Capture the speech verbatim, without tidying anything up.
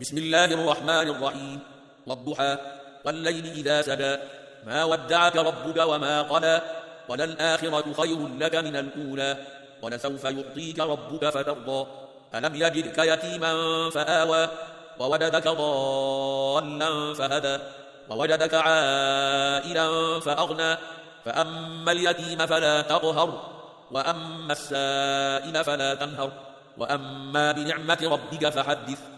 بسم الله الرحمن الرحيم. والضحى والليل إذا سجى ما ودعك ربك وما قلى وللآخرة خير لك من الأولى ولسوف يعطيك ربك فترضى ألم يجدك يتيما فآوى ووجدك ضالا فهدى ووجدك عائلا فأغنى فأما اليتيم فلا تقهر وأما السائل فلا تنهر وأما بنعمة ربك فحدث